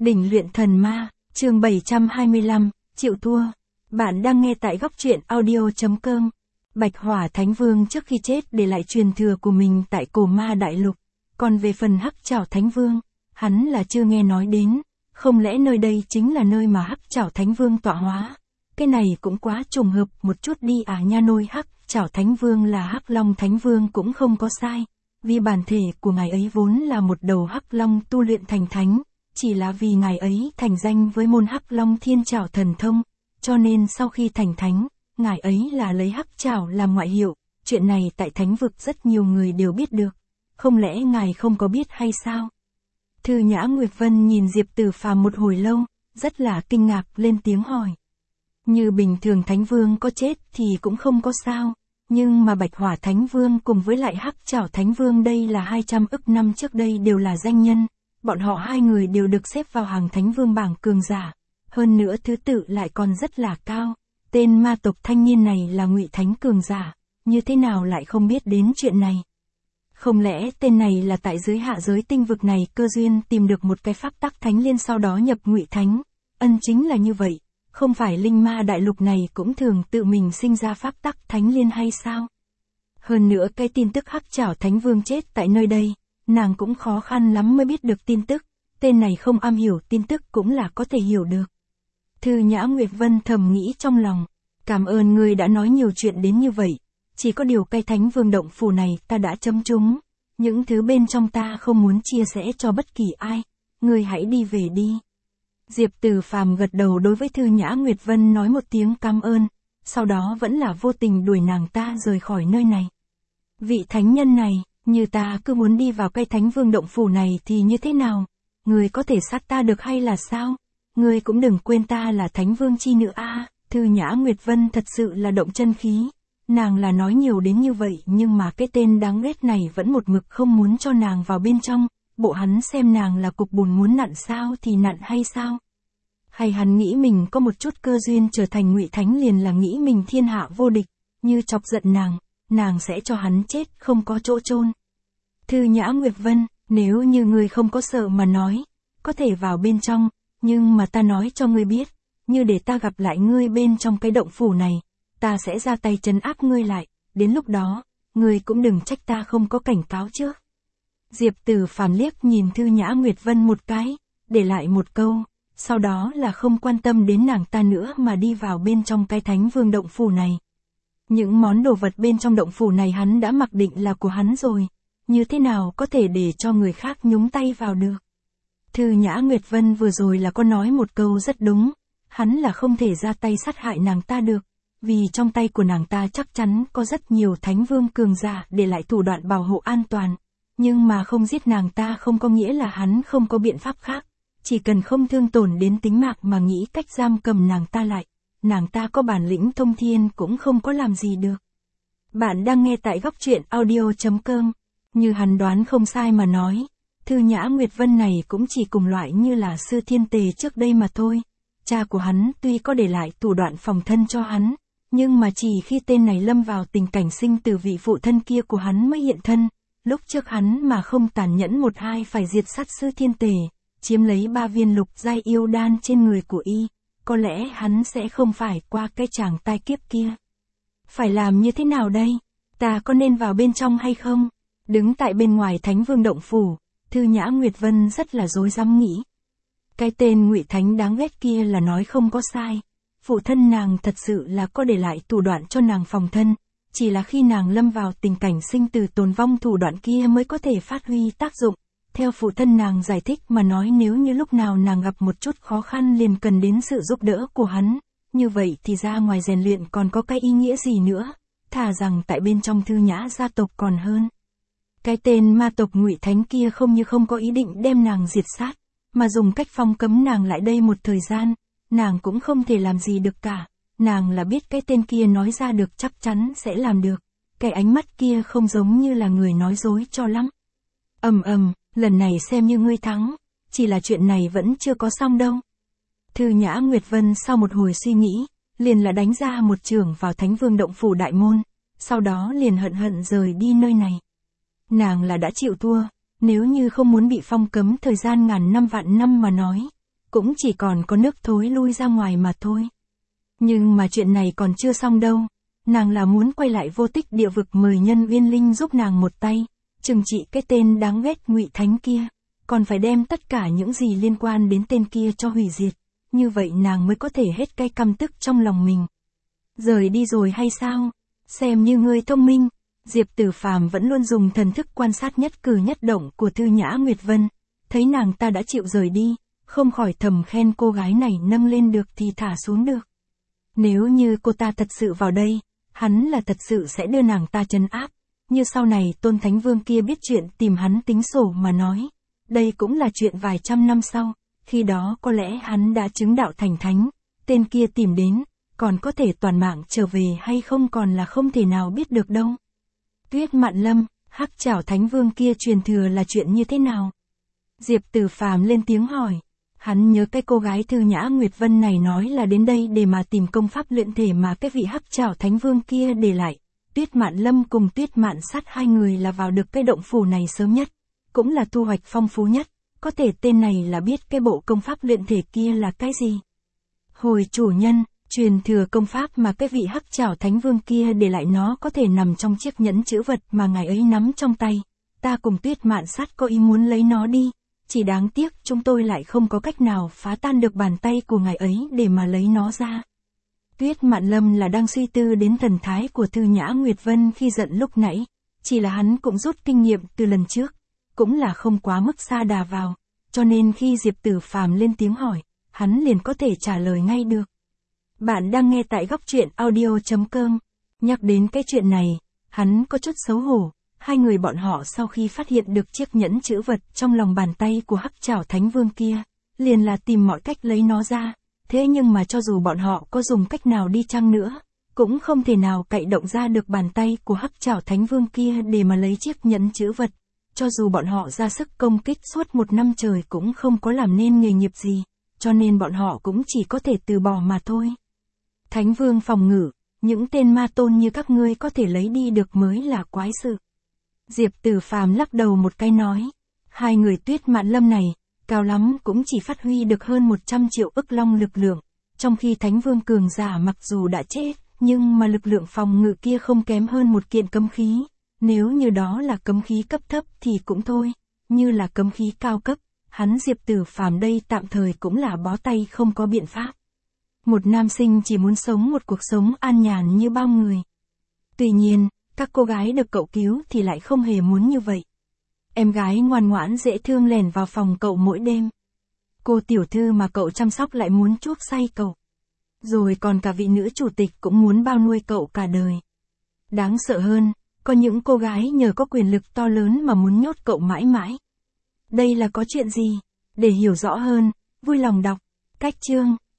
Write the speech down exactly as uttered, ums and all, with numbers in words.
Đỉnh luyện thần ma, chương bảy trăm hai mươi lăm, chịu thua. Bạn đang nghe tại góc truyện audio.com. Bạch Hỏa Thánh Vương trước khi chết để lại truyền thừa của mình tại Cổ Ma Đại Lục. Còn về phần Hắc Trảo Thánh Vương, hắn là chưa nghe nói đến. Không lẽ nơi đây chính là nơi mà Hắc Trảo Thánh Vương tọa hóa? Cái này cũng quá trùng hợp một chút đi à nha, nôi Hắc Trảo Thánh Vương là Hắc Long Thánh Vương cũng không có sai. Vì bản thể của ngài ấy vốn là một đầu Hắc Long tu luyện thành thánh. Chỉ là vì ngài ấy thành danh với môn Hắc Long Thiên Trảo thần thông, cho nên sau khi thành thánh, ngài ấy là lấy Hắc Trảo làm ngoại hiệu. Chuyện này tại thánh vực rất nhiều người đều biết được. Không lẽ ngài không có biết hay sao? Thư Nhã Nguyệt Vân nhìn Diệp Tử Phàm một hồi lâu, rất là kinh ngạc lên tiếng hỏi. Như bình thường Thánh Vương có chết thì cũng không có sao, nhưng mà Bạch Hỏa Thánh Vương cùng với lại Hắc Trảo Thánh Vương đây là hai trăm ức năm trước đây đều là danh nhân. Bọn họ hai người đều được xếp vào hàng Thánh Vương bảng cường giả. Hơn nữa thứ tự lại còn rất là cao. Tên ma tộc thanh niên này là Ngụy Thánh cường giả. Như thế nào lại không biết đến chuyện này? Không lẽ tên này là tại dưới hạ giới tinh vực này cơ duyên tìm được một cái pháp tắc thánh liên sau đó nhập Ngụy Thánh? Ân chính là như vậy. Không phải linh ma đại lục này cũng thường tự mình sinh ra pháp tắc thánh liên hay sao? Hơn nữa cái tin tức Hắc Trảo Thánh Vương chết tại nơi đây. Nàng cũng khó khăn lắm mới biết được tin tức, tên này không am hiểu tin tức cũng là có thể hiểu được. Thư Nhã Nguyệt Vân thầm nghĩ trong lòng, cảm ơn ngươi đã nói nhiều chuyện đến như vậy, chỉ có điều cây Thánh Vương động phủ này ta đã chấm trúng, những thứ bên trong ta không muốn chia sẻ cho bất kỳ ai, ngươi hãy đi về đi. Diệp Tử Phàm gật đầu đối với Thư Nhã Nguyệt Vân nói một tiếng cảm ơn, sau đó vẫn là vô tình đuổi nàng ta rời khỏi nơi này. Vị thánh nhân này, như ta cứ muốn đi vào cây Thánh Vương động phủ này thì như thế nào? Người có thể sát ta được hay là sao? Người cũng đừng quên ta là Thánh Vương chi nữ a. À, Thư Nhã Nguyệt Vân thật sự là động chân khí. Nàng là nói nhiều đến như vậy nhưng mà cái tên đáng ghét này vẫn một mực không muốn cho nàng vào bên trong. Bộ hắn xem nàng là cục bùn muốn nặn sao thì nặn hay sao? Hay hắn nghĩ mình có một chút cơ duyên trở thành Ngụy Thánh liền là nghĩ mình thiên hạ vô địch, như chọc giận nàng, nàng sẽ cho hắn chết không có chỗ chôn. Thư Nhã Nguyệt Vân, nếu như ngươi không có sợ mà nói, có thể vào bên trong, nhưng mà ta nói cho ngươi biết, như để ta gặp lại ngươi bên trong cái động phủ này, ta sẽ ra tay trấn áp ngươi lại, đến lúc đó, ngươi cũng đừng trách ta không có cảnh cáo trước. Diệp Tử Phàm liếc nhìn Thư Nhã Nguyệt Vân một cái, để lại một câu, sau đó là không quan tâm đến nàng ta nữa mà đi vào bên trong cái Thánh Vương động phủ này. Những món đồ vật bên trong động phủ này hắn đã mặc định là của hắn rồi. Như thế nào có thể để cho người khác nhúng tay vào được? Thư Nhã Nguyệt Vân vừa rồi là có nói một câu rất đúng, hắn là không thể ra tay sát hại nàng ta được, vì trong tay của nàng ta chắc chắn có rất nhiều Thánh Vương cường giả để lại thủ đoạn bảo hộ an toàn, nhưng mà không giết nàng ta không có nghĩa là hắn không có biện pháp khác, chỉ cần không thương tổn đến tính mạng mà nghĩ cách giam cầm nàng ta lại, nàng ta có bản lĩnh thông thiên cũng không có làm gì được. Bạn đang nghe tại góc truyện audio.com. Như hắn đoán không sai mà nói, Thư Nhã Nguyệt Vân này cũng chỉ cùng loại như là Sư Thiên Tề trước đây mà thôi. Cha của hắn tuy có để lại thủ đoạn phòng thân cho hắn, nhưng mà chỉ khi tên này lâm vào tình cảnh sinh từ vị phụ thân kia của hắn mới hiện thân. Lúc trước hắn mà không tàn nhẫn một hai phải diệt sát Sư Thiên Tề, chiếm lấy ba viên lục giai yêu đan trên người của y, có lẽ hắn sẽ không phải qua cái tràng tai kiếp kia. Phải làm như thế nào đây? Ta có nên vào bên trong hay không? Đứng tại bên ngoài Thánh Vương động phủ, Thư Nhã Nguyệt Vân rất là rối rắm nghĩ. Cái tên Ngụy Thánh đáng ghét kia là nói không có sai. Phụ thân nàng thật sự là có để lại thủ đoạn cho nàng phòng thân, chỉ là khi nàng lâm vào tình cảnh sinh tử tồn vong thủ đoạn kia mới có thể phát huy tác dụng. Theo phụ thân nàng giải thích mà nói nếu như lúc nào nàng gặp một chút khó khăn liền cần đến sự giúp đỡ của hắn, như vậy thì ra ngoài rèn luyện còn có cái ý nghĩa gì nữa, thà rằng tại bên trong Thư Nhã gia tộc còn hơn. Cái tên ma tộc Ngụy Thánh kia không như không có ý định đem nàng diệt sát, mà dùng cách phong cấm nàng lại đây một thời gian, nàng cũng không thể làm gì được cả, nàng là biết cái tên kia nói ra được chắc chắn sẽ làm được, cái ánh mắt kia không giống như là người nói dối cho lắm. Ầm ầm, lần này xem như ngươi thắng, chỉ là chuyện này vẫn chưa có xong đâu. Thư Nhã Nguyệt Vân sau một hồi suy nghĩ, liền là đánh ra một chưởng vào Thánh Vương động phủ đại môn, sau đó liền hận hận rời đi nơi này. Nàng là đã chịu thua, nếu như không muốn bị phong cấm thời gian ngàn năm vạn năm mà nói, cũng chỉ còn có nước thối lui ra ngoài mà thôi. Nhưng mà chuyện này còn chưa xong đâu. Nàng là muốn quay lại vô tích địa vực mời Nhân Uyên Linh giúp nàng một tay, trừng trị cái tên đáng ghét Ngụy Thánh kia, còn phải đem tất cả những gì liên quan đến tên kia cho hủy diệt, như vậy nàng mới có thể hết cái căm tức trong lòng mình. Rời đi rồi hay sao? Xem như ngươi thông minh. Diệp Tử Phàm vẫn luôn dùng thần thức quan sát nhất cử nhất động của Thư Nhã Nguyệt Vân, thấy nàng ta đã chịu rời đi, không khỏi thầm khen cô gái này nâng lên được thì thả xuống được. Nếu như cô ta thật sự vào đây, hắn là thật sự sẽ đưa nàng ta trấn áp, như sau này Tôn Thánh Vương kia biết chuyện tìm hắn tính sổ mà nói. Đây cũng là chuyện vài trăm năm sau, khi đó có lẽ hắn đã chứng đạo thành thánh, tên kia tìm đến, còn có thể toàn mạng trở về hay không còn là không thể nào biết được đâu. Tuyết Mạn Lâm, Hắc Trảo Thánh Vương kia truyền thừa là chuyện như thế nào? Diệp Tử Phàm lên tiếng hỏi. Hắn nhớ cái cô gái Thư Nhã Nguyệt Vân này nói là đến đây để mà tìm công pháp luyện thể mà cái vị Hắc Trảo Thánh Vương kia để lại. Tuyết Mạn Lâm cùng Tuyết Mạn Sát hai người là vào được cái động phủ này sớm nhất, cũng là thu hoạch phong phú nhất, có thể tên này là biết cái bộ công pháp luyện thể kia là cái gì. Hồi chủ nhân, truyền thừa công pháp mà cái vị Hắc Trảo Thánh Vương kia để lại nó có thể nằm trong chiếc nhẫn chữ vật mà ngài ấy nắm trong tay. Ta cùng Tuyết Mạn Sát có ý muốn lấy nó đi, chỉ đáng tiếc chúng tôi lại không có cách nào phá tan được bàn tay của ngài ấy để mà lấy nó ra. Tuyết Mạn Lâm là đang suy tư đến thần thái của Thư Nhã Nguyệt Vân khi giận lúc nãy, chỉ là hắn cũng rút kinh nghiệm từ lần trước, cũng là không quá mức sa đà vào, cho nên khi Diệp Tử Phàm lên tiếng hỏi, hắn liền có thể trả lời ngay được. Bạn đang nghe tại góc truyện audio chấm com. Nhắc đến cái chuyện này, hắn có chút xấu hổ. Hai người bọn họ sau khi phát hiện được chiếc nhẫn chữ vật trong lòng bàn tay của Hắc Trảo Thánh Vương kia, liền là tìm mọi cách lấy nó ra. Thế nhưng mà cho dù bọn họ có dùng cách nào đi chăng nữa, cũng không thể nào cậy động ra được bàn tay của Hắc Trảo Thánh Vương kia để mà lấy chiếc nhẫn chữ vật. Cho dù bọn họ ra sức công kích suốt một năm trời cũng không có làm nên nghề nghiệp gì, cho nên bọn họ cũng chỉ có thể từ bỏ mà thôi. Thánh Vương phòng ngự, những tên ma tôn như các ngươi có thể lấy đi được mới là quái sự. Diệp Tử Phàm lắc đầu một cái nói, hai người Tuyết Mạn Lâm này, cao lắm cũng chỉ phát huy được hơn một trăm triệu ức long lực lượng, trong khi Thánh Vương cường giả mặc dù đã chết, nhưng mà lực lượng phòng ngự kia không kém hơn một kiện cấm khí, nếu như đó là cấm khí cấp thấp thì cũng thôi, như là cấm khí cao cấp, hắn Diệp Tử Phàm đây tạm thời cũng là bó tay không có biện pháp. Một nam sinh chỉ muốn sống một cuộc sống an nhàn như bao người. Tuy nhiên, các cô gái được cậu cứu thì lại không hề muốn như vậy. Em gái ngoan ngoãn dễ thương lẻn vào phòng cậu mỗi đêm. Cô tiểu thư mà cậu chăm sóc lại muốn chuốc say cậu. Rồi còn cả vị nữ chủ tịch cũng muốn bao nuôi cậu cả đời. Đáng sợ hơn, có những cô gái nhờ có quyền lực to lớn mà muốn nhốt cậu mãi mãi. Đây là có chuyện gì? Để hiểu rõ hơn, vui lòng đọc. Cách chương